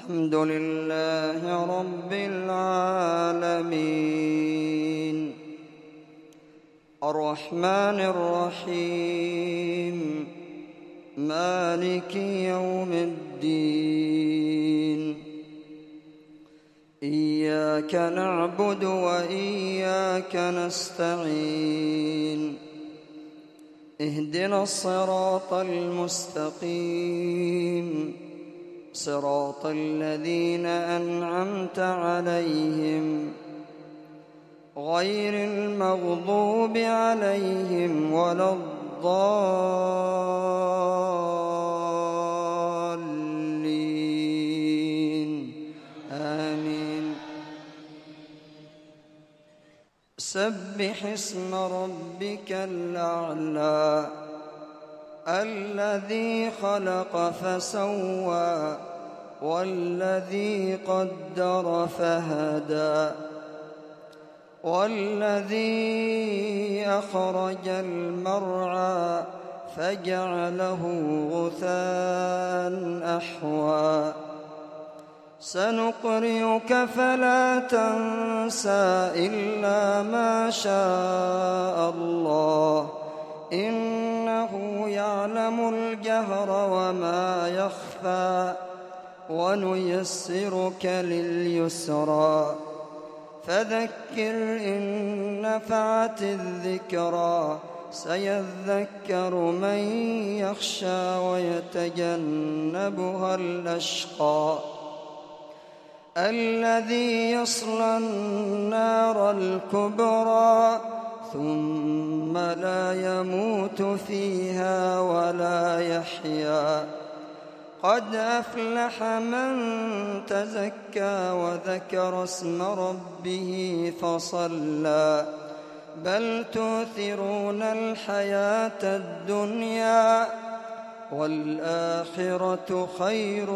الحمد لله رب العالمين الرحمن الرحيم مالك يوم الدين إياك نعبد وإياك نستعين اهدنا الصراط المستقيم صراط الذين أنعمت عليهم غير المغضوب عليهم ولا الضالين آمين. سبح اسم ربك الأعلى الذي خلق فسوى والذي قدر فهدى والذي أخرج المرعى فجعله غثاء أحوى سنقرئك فلا تنسى إلا ما شاء الله إنه يعلم الجهر وما يخفى ونيسرك لليسرى فذكر إن نفعت الذكرى سيذكر من يخشى ويتجنبها الأشقى الذي يصلى النار الكبرى ثم لا يموت فيها ولا يحيا قد أفلح من تزكى وذكر اسم ربه فصلى بل تؤثرون الحياة الدنيا والآخرة خير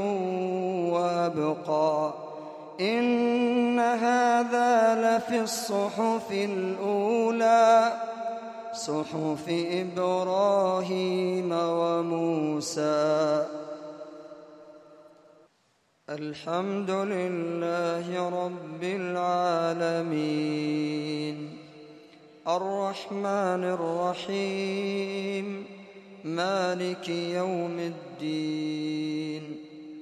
وأبقى إن هذا لفي الصحف الأولى صحف إبراهيم وموسى. الحمد لله رب العالمين الرحمن الرحيم مالك يوم الدين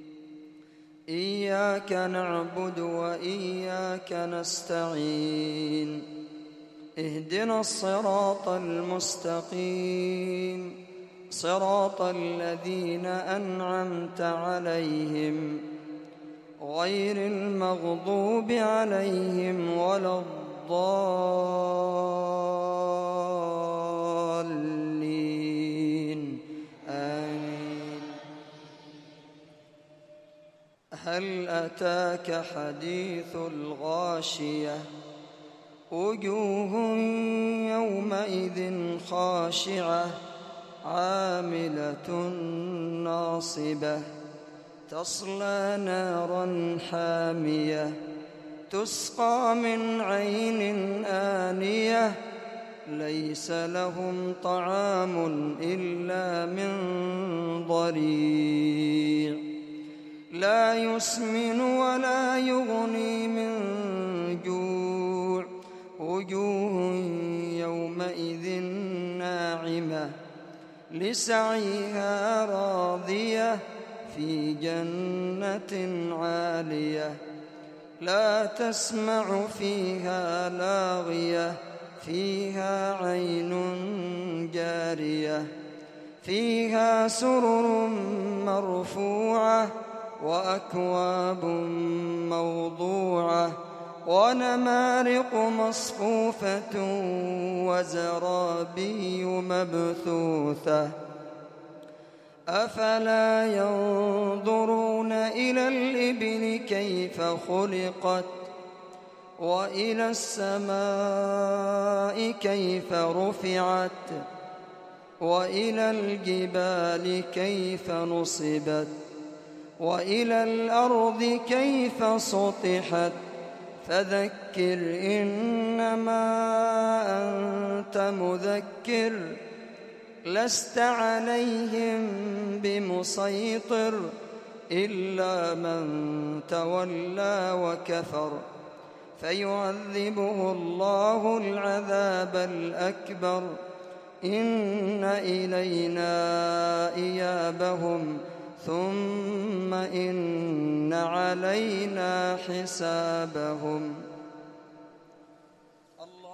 إياك نعبد وإياك نستعين اهدنا الصراط المستقيم صراط الذين أنعمت عليهم غير المغضوب عليهم ولا الضالين آمين. هل أتاك حديث الغاشية وجوه يومئذ خاشعة عاملة ناصبة تصلى نارا حامية تسقى من عين آنية ليس لهم طعام إلا من ضريع لا يسمن ولا يغني من جوع وجوه يومئذ ناعمة لسعيها راضية في جنة عالية لا تسمع فيها لاغية فيها عين جارية فيها سرر مرفوعة وأكواب موضوعة ونمارق مصفوفة وزرابي مبثوثة أفلا ينظرون إلى الإبل كيف خلقت وإلى السماء كيف رفعت وإلى الجبال كيف نصبت وإلى الأرض كيف سطحت فذكر إنما أنت مذكر لست عليهم بمسيطر إلا من تولى وكفر فيعذبه الله العذاب الأكبر إن إلينا إيابهم ثم إن علينا حسابهم.